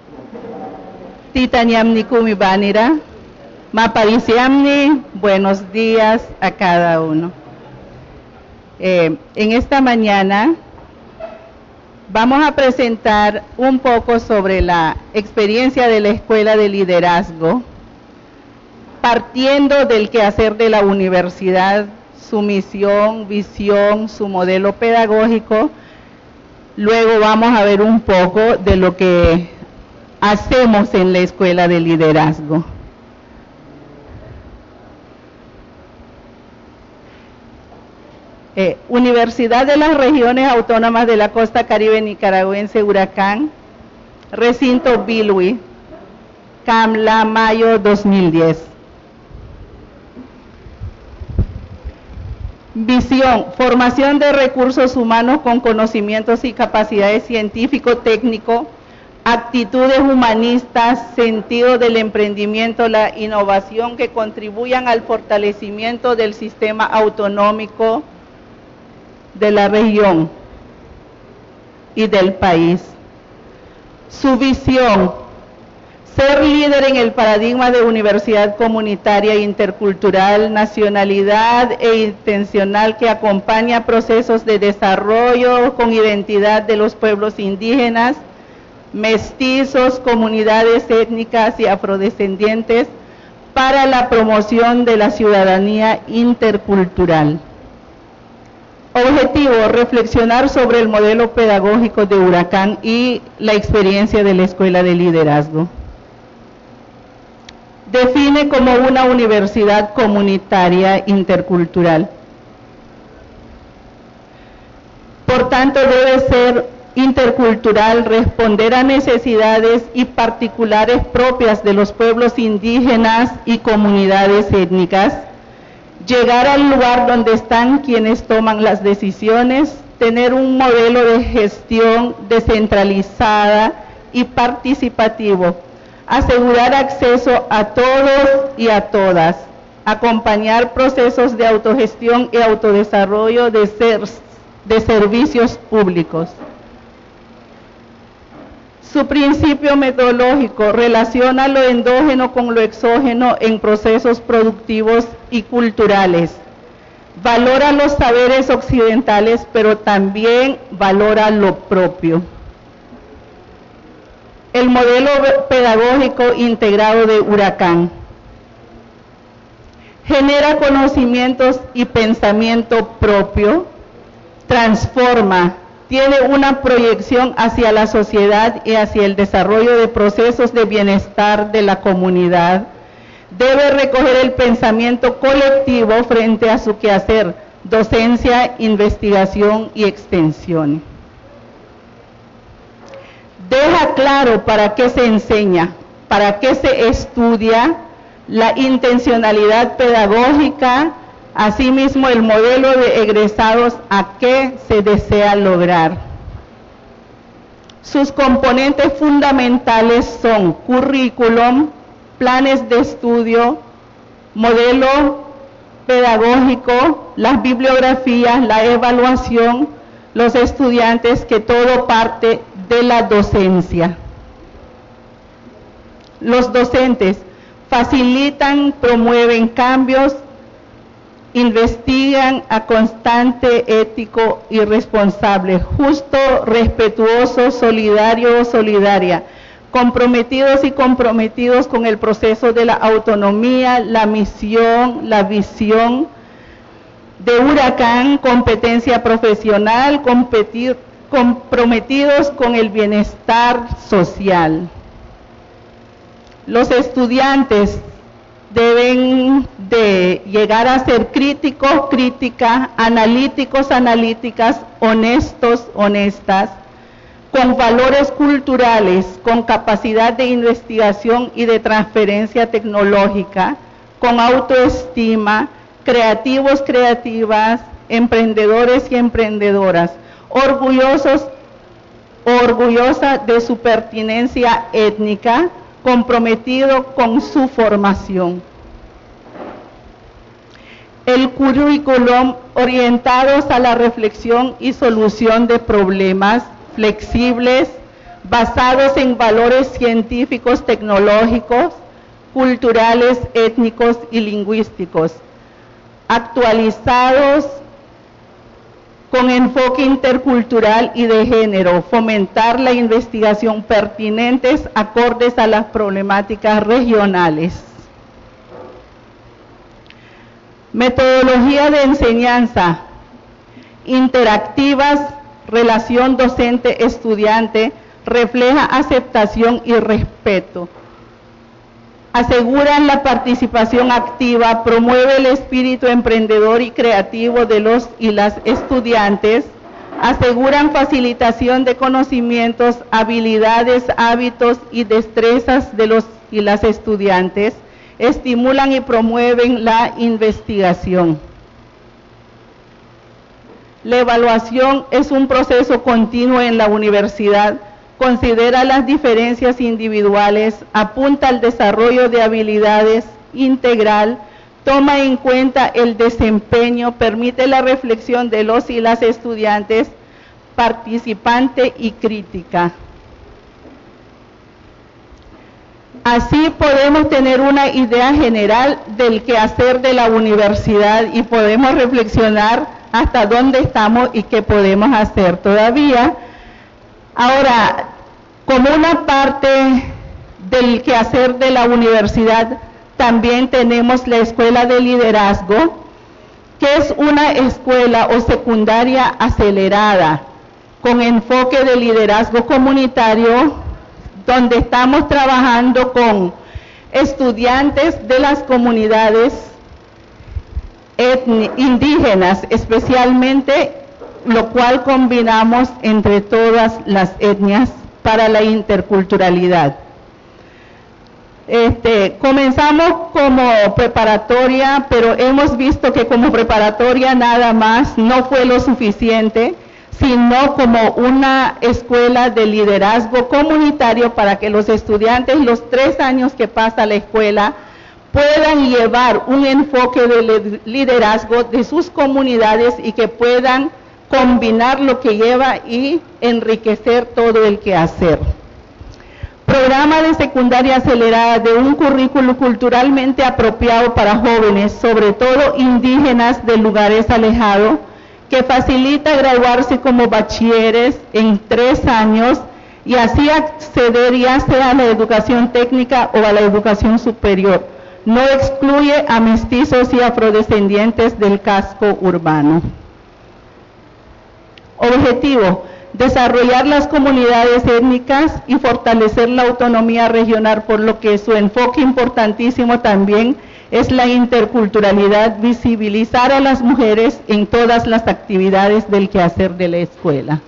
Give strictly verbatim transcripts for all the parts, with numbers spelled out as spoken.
Titanyamni Kumibanira, Maparisiamni, buenos días a cada uno. Eh, en esta mañana vamos a presentar un poco sobre la experiencia de la Escuela de Liderazgo, partiendo del quehacer de la universidad, su misión, visión, su modelo pedagógico. Luego vamos a ver un poco de lo que hacemos en la Escuela de Liderazgo. Eh, Universidad de las Regiones Autónomas de la Costa Caribe Nicaragüense, Huracán, Recinto Bilwi, Camla, mayo dos mil diez. Visión, formación de recursos humanos con conocimientos y capacidades científico-técnico, actitudes humanistas, sentido del emprendimiento, la innovación que contribuyan al fortalecimiento del sistema autonómico de la región y del país. Su visión, ser líder en el paradigma de universidad comunitaria e intercultural, nacionalidad e intencional que acompaña procesos de desarrollo con identidad de los pueblos indígenas, mestizos, comunidades étnicas y afrodescendientes para la promoción de la ciudadanía intercultural. Objetivo, reflexionar sobre el modelo pedagógico de Huracán y la experiencia de la Escuela de Liderazgo. Define como una universidad comunitaria intercultural. Por tanto, debe ser intercultural, responder a necesidades y particulares propias de los pueblos indígenas y comunidades étnicas, llegar al lugar donde están quienes toman las decisiones, tener un modelo de gestión descentralizada y participativo, asegurar acceso a todos y a todas, acompañar procesos de autogestión y autodesarrollo de, ser, de servicios públicos. Su principio metodológico relaciona lo endógeno con lo exógeno en procesos productivos y culturales. Valora los saberes occidentales, pero también valora lo propio. El modelo pedagógico integrado de Huracán genera conocimientos y pensamiento propio, transforma, tiene una proyección hacia la sociedad y hacia el desarrollo de procesos de bienestar de la comunidad. Debe recoger el pensamiento colectivo frente a su quehacer, docencia, investigación y extensión. Deja claro para qué se enseña, para qué se estudia, la intencionalidad pedagógica, asimismo el modelo de egresados a qué se desea lograr. Sus componentes fundamentales son currículum, planes de estudio, modelo pedagógico, las bibliografías, la evaluación, los estudiantes, que todo parte de la docencia. Los docentes facilitan, promueven cambios, investigan a constante, ético y responsable, justo, respetuoso, solidario o solidaria, comprometidos y comprometidos con el proceso de la autonomía, la misión, la visión de Huracán, competencia profesional, competir, comprometidos con el bienestar social. Los estudiantes deben de llegar a ser críticos, críticas, analíticos, analíticas, honestos, honestas, con valores culturales, con capacidad de investigación y de transferencia tecnológica, con autoestima, creativos, creativas, emprendedores y emprendedoras, orgullosos, orgullosa de su pertinencia étnica, comprometido con su formación. El currículum orientados a la reflexión y solución de problemas, flexibles, basados en valores científicos, tecnológicos, culturales, étnicos y lingüísticos, actualizados con enfoque intercultural y de género, fomentar la investigación pertinentes acordes a las problemáticas regionales. Metodología de enseñanza, interactivas, relación docente-estudiante, refleja aceptación y respeto. Aseguran la participación activa, promueve el espíritu emprendedor y creativo de los y las estudiantes, aseguran facilitación de conocimientos, habilidades, hábitos y destrezas de los y las estudiantes, estimulan y promueven la investigación. La evaluación es un proceso continuo en la universidad. Considera las diferencias individuales, apunta al desarrollo de habilidades integral, toma en cuenta el desempeño, permite la reflexión de los y las estudiantes, participante y crítica. Así podemos tener una idea general del quehacer de la universidad y podemos reflexionar hasta dónde estamos y qué podemos hacer todavía. Ahora, como una parte del quehacer de la universidad, también tenemos la Escuela de Liderazgo, que es una escuela o secundaria acelerada, con enfoque de liderazgo comunitario, donde estamos trabajando con estudiantes de las comunidades indígenas, especialmente, lo cual combinamos entre todas las etnias para la interculturalidad. Este, comenzamos como preparatoria, pero hemos visto que como preparatoria nada más no fue lo suficiente, sino como una escuela de liderazgo comunitario para que los estudiantes, los tres años que pasa la escuela, puedan llevar un enfoque de liderazgo de sus comunidades y que puedan combinar lo que lleva y enriquecer todo el quehacer. Programa de secundaria acelerada de un currículo culturalmente apropiado para jóvenes, sobre todo indígenas de lugares alejados, que facilita graduarse como bachilleres en tres años y así acceder ya sea a la educación técnica o a la educación superior. No excluye a mestizos y afrodescendientes del casco urbano. Objetivo: desarrollar las comunidades étnicas y fortalecer la autonomía regional, por lo que su enfoque importantísimo también es la interculturalidad, visibilizar a las mujeres en todas las actividades del quehacer de la escuela.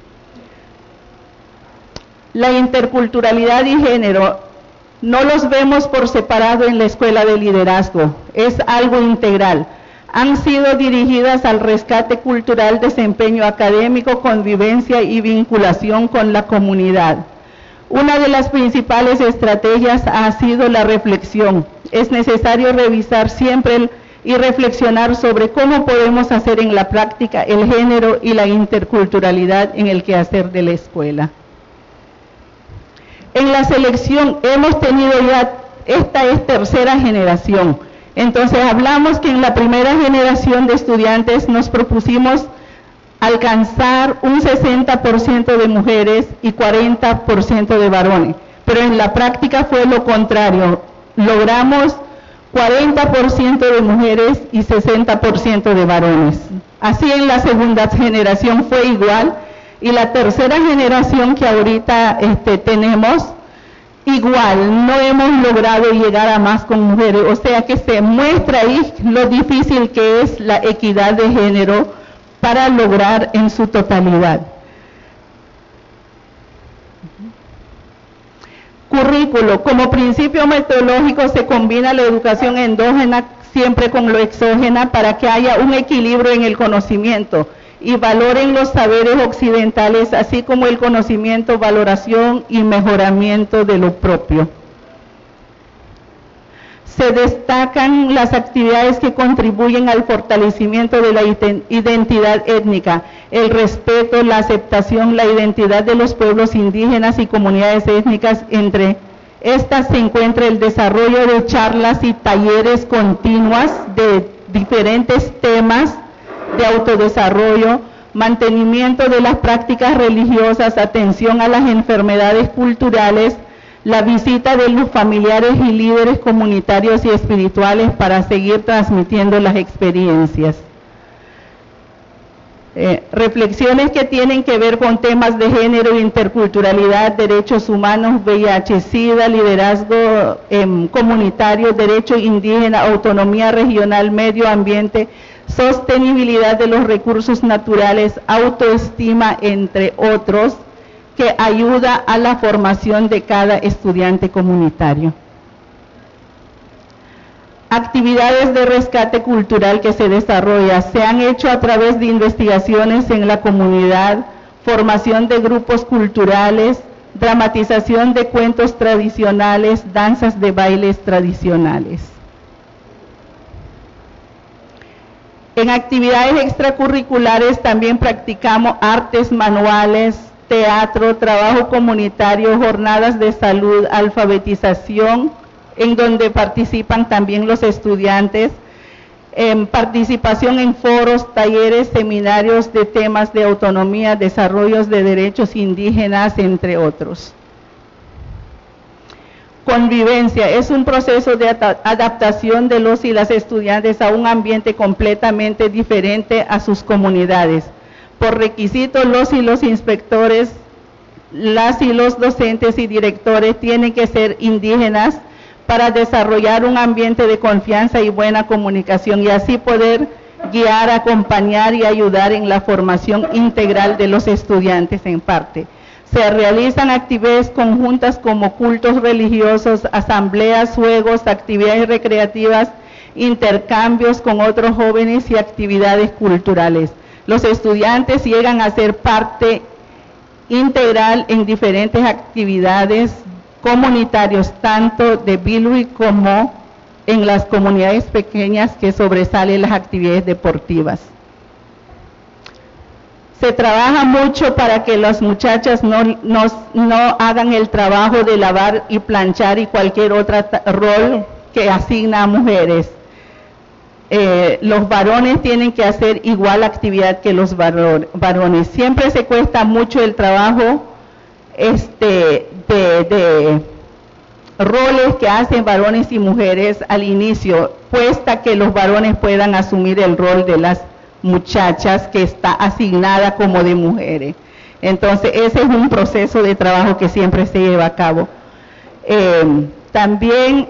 La interculturalidad y género no los vemos por separado en la Escuela de Liderazgo, es algo integral. Han sido dirigidas al rescate cultural, desempeño académico, convivencia y vinculación con la comunidad. Una de las principales estrategias ha sido la reflexión. Es necesario revisar siempre el, y reflexionar sobre cómo podemos hacer en la práctica el género y la interculturalidad en el quehacer de la escuela. En la selección hemos tenido ya, esta es tercera generación. Entonces hablamos que en la primera generación de estudiantes nos propusimos alcanzar un sesenta por ciento de mujeres y cuarenta por ciento de varones, pero en la práctica fue lo contrario, logramos cuarenta por ciento de mujeres y sesenta por ciento de varones. Así en la segunda generación fue igual, y la tercera generación que ahorita este, tenemos, igual, no hemos logrado llegar a más con mujeres, o sea que se muestra ahí lo difícil que es la equidad de género para lograr en su totalidad. Currículo. Como principio metodológico se combina la educación endógena siempre con lo exógena para que haya un equilibrio en el conocimiento y valoren los saberes occidentales, así como el conocimiento, valoración y mejoramiento de lo propio. Se destacan las actividades que contribuyen al fortalecimiento de la identidad étnica, el respeto, la aceptación, la identidad de los pueblos indígenas y comunidades étnicas. Entre estas se encuentra el desarrollo de charlas y talleres continuas de diferentes temas de autodesarrollo, mantenimiento de las prácticas religiosas, atención a las enfermedades culturales, la visita de los familiares y líderes comunitarios y espirituales para seguir transmitiendo las experiencias. Eh, reflexiones que tienen que ver con temas de género, interculturalidad, derechos humanos, V I H, SIDA, liderazgo eh, comunitario, derecho indígena, autonomía regional, medio ambiente, sostenibilidad de los recursos naturales, autoestima, entre otros, que ayuda a la formación de cada estudiante comunitario. Actividades de rescate cultural que se desarrolla, se han hecho a través de investigaciones en la comunidad, formación de grupos culturales, dramatización de cuentos tradicionales, danzas de bailes tradicionales. En actividades extracurriculares también practicamos artes manuales, teatro, trabajo comunitario, jornadas de salud, alfabetización, en donde participan también los estudiantes, en participación en foros, talleres, seminarios de temas de autonomía, desarrollos de derechos indígenas, entre otros. Convivencia es un proceso de adaptación de los y las estudiantes a un ambiente completamente diferente a sus comunidades. Por requisito, los y los inspectores, las y los docentes y directores tienen que ser indígenas para desarrollar un ambiente de confianza y buena comunicación y así poder guiar, acompañar y ayudar en la formación integral de los estudiantes en parte. Se realizan actividades conjuntas como cultos religiosos, asambleas, juegos, actividades recreativas, intercambios con otros jóvenes y actividades culturales. Los estudiantes llegan a ser parte integral en diferentes actividades comunitarias, tanto de Bilwi como en las comunidades pequeñas que sobresalen las actividades deportivas. Se trabaja mucho para que las muchachas no, no, no hagan el trabajo de lavar y planchar y cualquier otro rol que asigna a mujeres. Eh, los varones tienen que hacer igual actividad que los varones. Siempre se cuesta mucho el trabajo este, de, de roles que hacen varones y mujeres al inicio. Cuesta que los varones puedan asumir el rol de las muchachas que está asignada como de mujeres. Entonces ese es un proceso de trabajo que siempre se lleva a cabo. Eh, también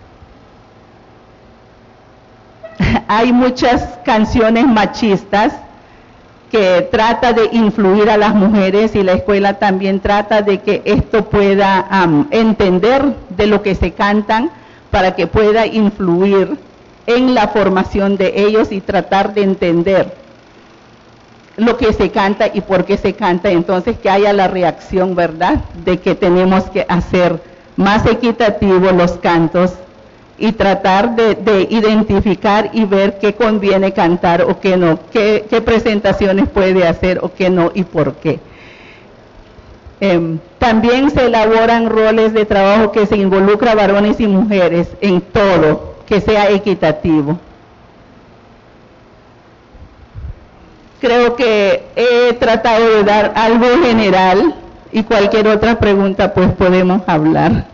hay muchas canciones machistas que trata de influir a las mujeres y la escuela también trata de que esto pueda um, entender de lo que se cantan para que pueda influir en la formación de ellos y tratar de entender lo que se canta y por qué se canta, entonces que haya la reacción, ¿verdad?, de que tenemos que hacer más equitativos los cantos y tratar de, de identificar y ver qué conviene cantar o qué no, qué, qué presentaciones puede hacer o qué no y por qué. Eh, también se elaboran roles de trabajo que se involucra varones y mujeres en todo, que sea equitativo. Creo que he tratado de dar algo general y cualquier otra pregunta pues podemos hablar.